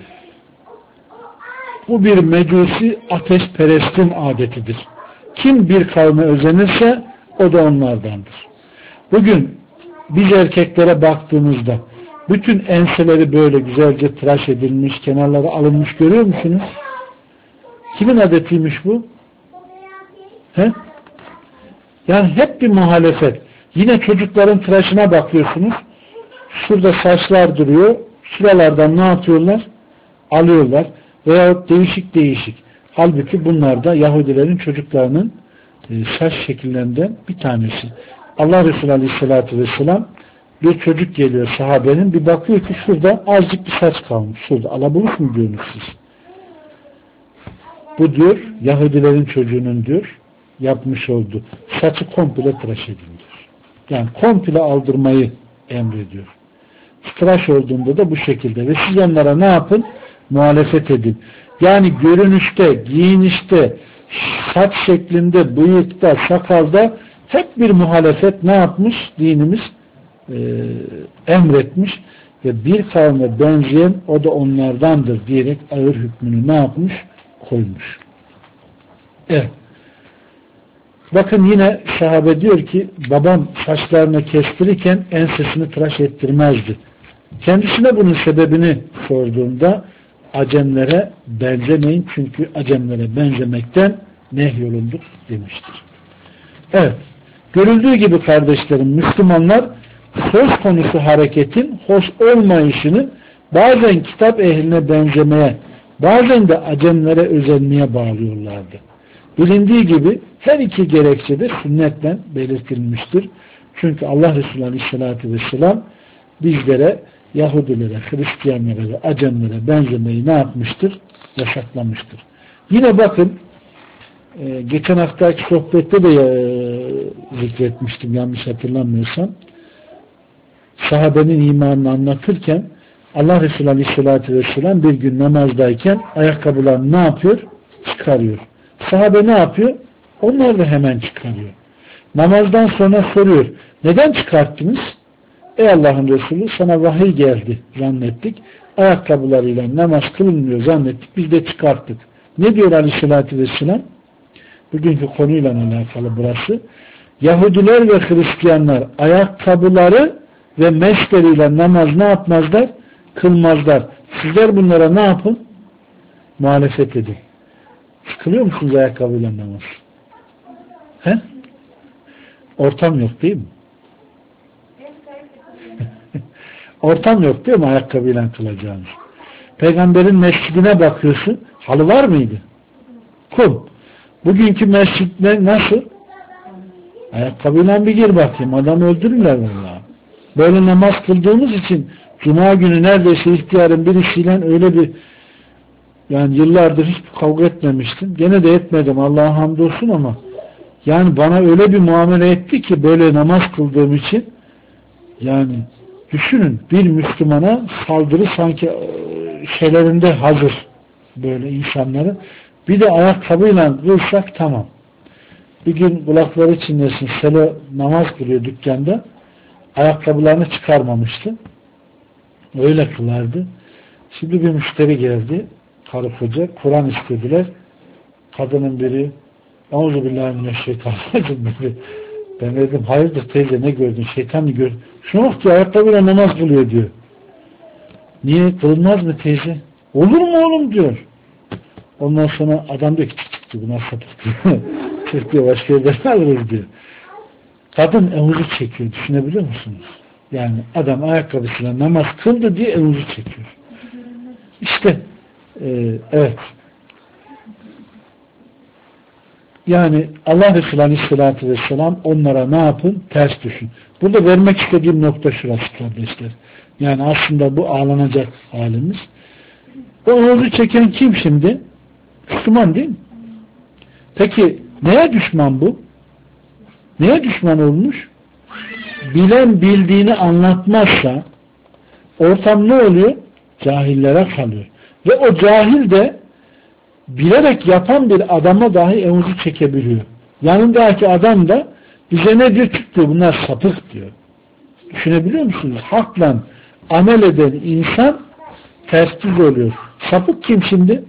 bu bir mecusi ateşperestin adetidir. Kim bir kavme özenirse o da onlardandır. Bugün biz erkeklere baktığımızda bütün enseleri böyle güzelce tıraş edilmiş, kenarları alınmış görüyor musunuz? Kimin adetiymiş bu? He? Yani hep bir muhalefet. Yine çocukların tıraşına bakıyorsunuz. Şurada saçlar duruyor. Şuralardan ne yapıyorlar? Alıyorlar. Veyahut değişik değişik. Halbuki bunlar da Yahudilerin çocuklarının saç şekillerinden bir tanesi. Allah Resulü Aleyhisselatü Vesselam bir çocuk geliyor sahabenin, bir bakıyor ki şurada azıcık bir saç kalmış. Şurada alabulut mu diyorsunuz siz? Bu diyor Yahudilerin çocuğunun diyor yapmış olduğu saçı komple tıraş edin diyor. Yani komple aldırmayı emrediyor. Tıraş olduğunda da bu şekilde ve siz onlara ne yapın? Muhalefet edin. Yani görünüşte, giyinişte, saç şeklinde, bıyıkta, sakalda hep bir muhalefet ne yapmış? Dinimiz emretmiş ve bir kavme benzeyen o da onlardandır diyerek ağır hükmünü ne yapmış? Koymuş. Evet. Bakın yine sahabe diyor ki babam saçlarını kestirirken ensesini tıraş ettirmezdi. Kendisine bunun sebebini sorduğumda Acemlere benzemeyin çünkü Acemlere benzemekten nehyolunduk demiştir. Evet. Görüldüğü gibi kardeşlerim Müslümanlar söz konusu hareketin hoş olmayışını bazen kitap ehline benzemeye bazen de Acemlere özenmeye bağlıyorlardı. Bilindiği gibi her iki gerekçe de sünnetle belirtilmiştir. Çünkü Allah Resulü Aleyhisselatü Vesselam bizlere Yahudilere, Hristiyanlara ve Acemlere benzemeyi ne yapmıştır? Yasaklamıştır. Yine bakın geçen haftaki sohbette de zikretmiştim yanlış hatırlamıyorsam. Sahabenin imanını anlatırken Allah Resulü Aleyhisselatü Vesselam bir gün namazdayken ayakkabılarını ne yapıyor? Çıkarıyor. Sahabe ne yapıyor? Onlar da hemen çıkarıyor. Namazdan sonra soruyor. Neden çıkarttınız? Ey Allah'ın Resulü sana vahiy geldi zannettik. Ayakkabılarıyla namaz kılınmıyor zannettik. Biz de çıkarttık. Ne diyor Aleyhisselatü Vesselam? Bugünkü konuyla alakalı burası. Yahudiler ve Hristiyanlar ayakkabıları ve mesleriyle namaz ne yapmazlar? Kılmazlar. Sizler bunlara ne yapın? Muhalefet edin. Kılıyor musunuz ayakkabıyla namaz? He? Ortam yok değil mi? Ortam yok değil mi ayakkabıyla kılacağınız? Peygamberin mescidine bakıyorsun. Halı var mıydı? Kum. Bugünkü mescidde nasıl? Ayakkabıyla bir gir bakayım. Adamı öldürürler vallahi. Böyle namaz kıldığımız için Cuma günü neredeyse ihtiyarın birisiyle öyle bir yani yıllardır hiç kavga etmemiştim. Gene de etmedim Allah'a hamdolsun ama yani bana öyle bir muamele etti ki böyle namaz kıldığım için yani düşünün bir Müslümana saldırı sanki şeylerinde hazır böyle insanların. Bir de ayakkabıyla kılsak tamam. Bir gün kulakları çinlesin Selo namaz kılıyor dükkanda. Ayakkabılarını çıkarmamıştı. Öyle kılardı. Şimdi bir müşteri geldi. Karı koca. Kur'an istediler. Kadının biri Euzubillahimineşşeytanirracim dedi. Ben dedim hayırdır teyze ne gördün? Şeytan mı gördün? Şuna bak diyor ayakkabıyla namaz kılıyor diyor. Niye? Kılınmaz mı teyze? Olur mu oğlum diyor. Ondan sonra adam diyor ki çıktı buna sapık diyor. Çık diyor başka yerden alırız diyor. Kadın emuzu çekiyor. Düşünebiliyor musunuz? Yani adam ayakkabısıyla namaz kıldı diye emuzu çekiyor. İşte evet. Yani Allah Resulü Aleyhisselatü Vesselam onlara ne yapın? Ters düşün. Burada vermek istediğim nokta şurası kardeşler. Yani aslında bu ağlanacak halimiz. O emuzu çeken kim şimdi? Müslüman değil mi? Peki neye düşman bu? Neye düşman olmuş? Bilen bildiğini anlatmazsa ortam ne oluyor? Cahillere kalıyor. Ve o cahil de bilerek yapan bir adama dahi emuzu çekebiliyor. Yanındaki adam da bize ne diyor? Çıktı bunlar sapık diyor. Düşünebiliyor musunuz? Hakla amel eden insan ters düz oluyor. Sapık kim şimdi?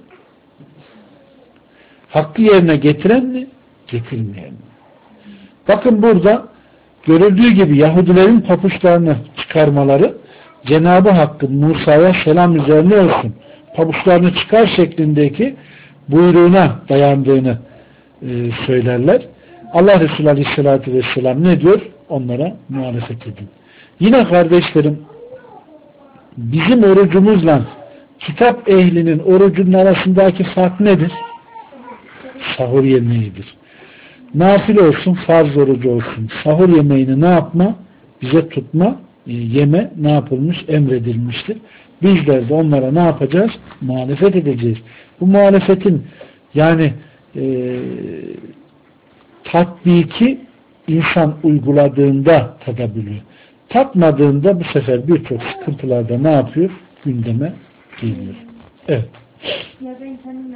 Hakkı yerine getiren mi? Getirmeyen mi? Bakın burada Görüldüğü gibi Yahudilerin papuçlarını çıkarmaları Cenab-ı Hakk'ın Musa'ya selam üzerine olsun, pabuçlarını çıkar şeklindeki buyruğuna dayandığını söylerler. Allah Resulü Aleyhisselatü Vesselam ne diyor? Onlara muhalefet edin. Yine kardeşlerim, bizim orucumuzla kitap ehlinin orucunun arasındaki fark nedir? Sahur yemeğidir. Nafile olsun, farz orucu olsun. Sahur yemeğini ne yapma? Bize tutma, yeme ne yapılmış? Emredilmiştir. Bizler de onlara ne yapacağız? Muhalefet edeceğiz. Bu muhalefetin yani tatbiki insan uyguladığında tadabiliyor. Tatmadığında bu sefer birçok sıkıntılarda ne yapıyor? Gündeme geliyor. Evet. Ya ben kendimle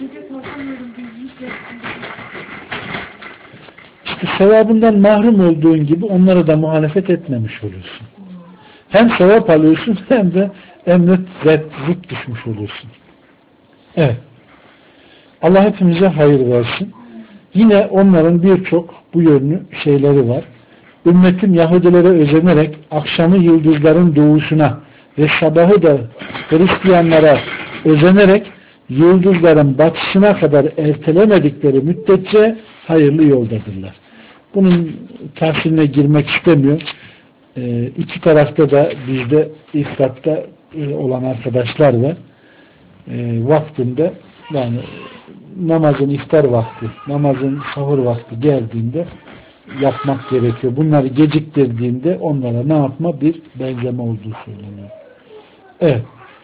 İşte sevabından mahrum olduğun gibi onlara da muhalefet etmemiş oluyorsun. Hem sevap alıyorsun hem de emret zıt düşmüş oluyorsun. Evet. Allah hepimize hayır versin. Yine onların birçok bu yönlü şeyleri var. Ümmetim Yahudilere özenerek akşamı yıldızların doğuşuna ve sabahı da Hristiyanlara özenerek yıldızların batışına kadar ertelemedikleri müddetçe hayırlı yoldadırlar. Bunun tahsiline girmek istemiyor. İki tarafta da bizde ifratta olan arkadaşlar var. Vaktinde yani namazın iftar vakti, namazın sahur vakti geldiğinde yapmak gerekiyor. Bunları geciktirdiğinde onlara ne yapma? Bir benzeme olduğu söyleniyor. Evet.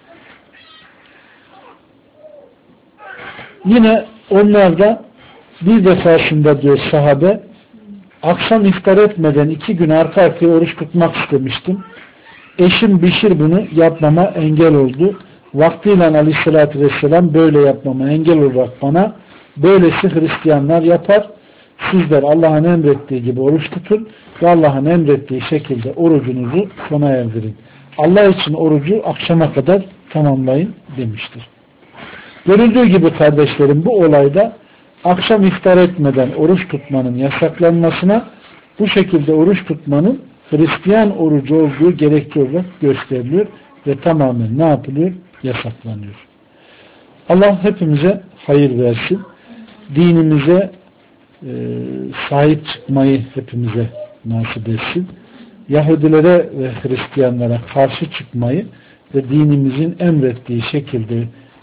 Yine onlar da bir defasında diyor sahabe, akşam iftar etmeden 2 gün arka arkaya oruç tutmak istemiştim. Eşim Bişir bunu yapmama engel oldu. Vaktiyle Aleyhisselatü Vesselam böyle yapmama engel olarak bana, böylesi Hristiyanlar yapar. Sizler Allah'ın emrettiği gibi oruç tutun ve Allah'ın emrettiği şekilde orucunuzu sona erdirin. Allah için orucu akşama kadar tamamlayın demiştir. Görüldüğü gibi kardeşlerim, bu olayda akşam iftar etmeden oruç tutmanın yasaklanmasına, bu şekilde oruç tutmanın Hristiyan orucu olduğu gerekçe olarak gösteriliyor ve tamamen ne yapılıyor? Yasaklanıyor. Allah hepimize hayır versin. Dinimize sahip çıkmayı hepimize nasip etsin. Yahudilere ve Hristiyanlara karşı çıkmayı ve dinimizin emrettiği şekilde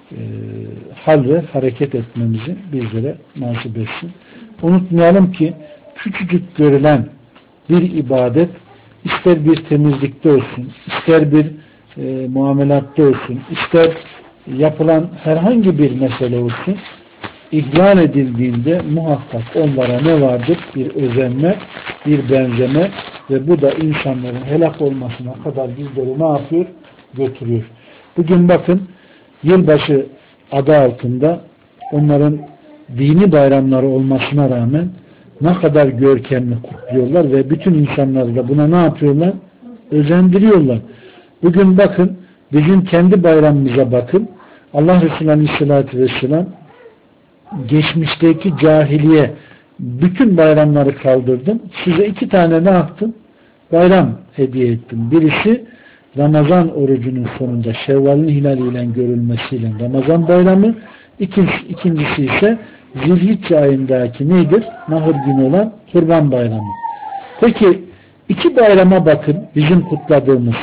hal ve hareket etmemizi bizlere nasip etsin. Unutmayalım ki küçücük görülen bir ibadet, ister bir temizlikte olsun, ister bir muamelatta olsun, ister yapılan herhangi bir mesele olsun, ihlal edildiğinde muhakkak onlara ne vardır? Bir özenme, bir benzeme ve bu da insanların helak olmasına kadar bizleri ne yapıyor? Götürüyor. Bugün bakın, yılbaşı adı altında onların dini bayramları olmasına rağmen ne kadar görkemli kutluyorlar ve bütün insanları da buna ne yapıyorlar? Özendiriyorlar. Bugün bakın, bizim kendi bayramımıza bakın. Allah Resulü Aleyhisselatü Vesselam geçmişteki cahiliye bütün bayramları kaldırdım. Size 2 tane ne yaptım? Bayram hediye ettim. Birisi Ramazan orucunun sonunda Şevval'in hilaliyle görülmesiyle Ramazan bayramı, ikincisi ise Zilhicce ayındaki nedir? Nahır günü olan Kurban bayramı. Peki 2 bayrama bakın, bizim kutladığımız.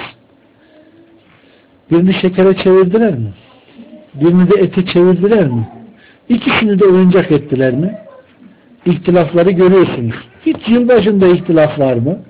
Birini şekere çevirdiler mi? Birini de ete çevirdiler mi? İkisini de oyuncak ettiler mi? İhtilafları görüyorsunuz. Hiç yılbaşında ihtilaf var mı?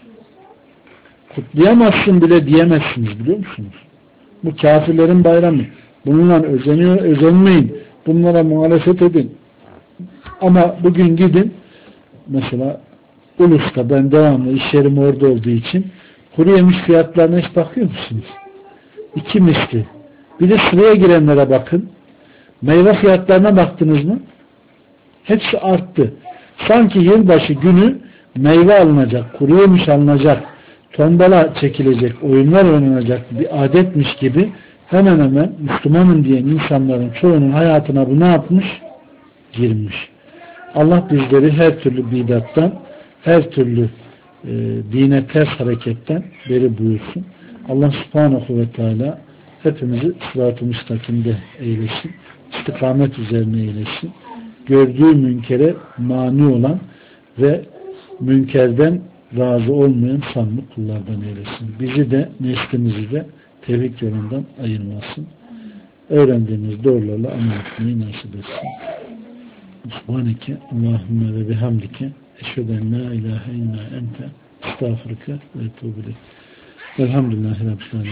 Kutlayamazsın bile diyemezsiniz, biliyor musunuz? Bu kafirlerin bayramı. Bununla özenmeyin. Bunlara muhalefet edin. Ama bugün gidin, mesela Ulus'ta, ben devamlı iş yerim orada olduğu için, kuru yemiş fiyatlarına hiç bakıyor musunuz? 2 misli. Bir de sıraya girenlere bakın. Meyve fiyatlarına baktınız mı? Hepsi arttı. Sanki yılbaşı günü meyve alınacak, kuru yemiş alınacak, tombala çekilecek, oyunlar oynanacak bir adetmiş gibi hemen hemen Müslümanım diyen insanların çoğunun hayatına bu ne yapmış? Girmiş. Allah bizleri her türlü bidattan, her türlü dine ters hareketten beri buyursun. Allah subhanahu ve teala hepimizi sırat-ı müstakimde eylesin. İstikamet üzerine eylesin. Gördüğü münkere mani olan ve münkerden razı olmayan samimi kullardan eylesin. Bizi de neslimizi de tevhid yolundan ayırmasın. Öğrendiğimiz doğrularla amel etmeyi nasip etsin. Subhaneke Allahümme ve bihamdike eşheden la ilahe illa ente estağfurike ve etûbü ileyk. Elhamdülillahi Rabbil alemin.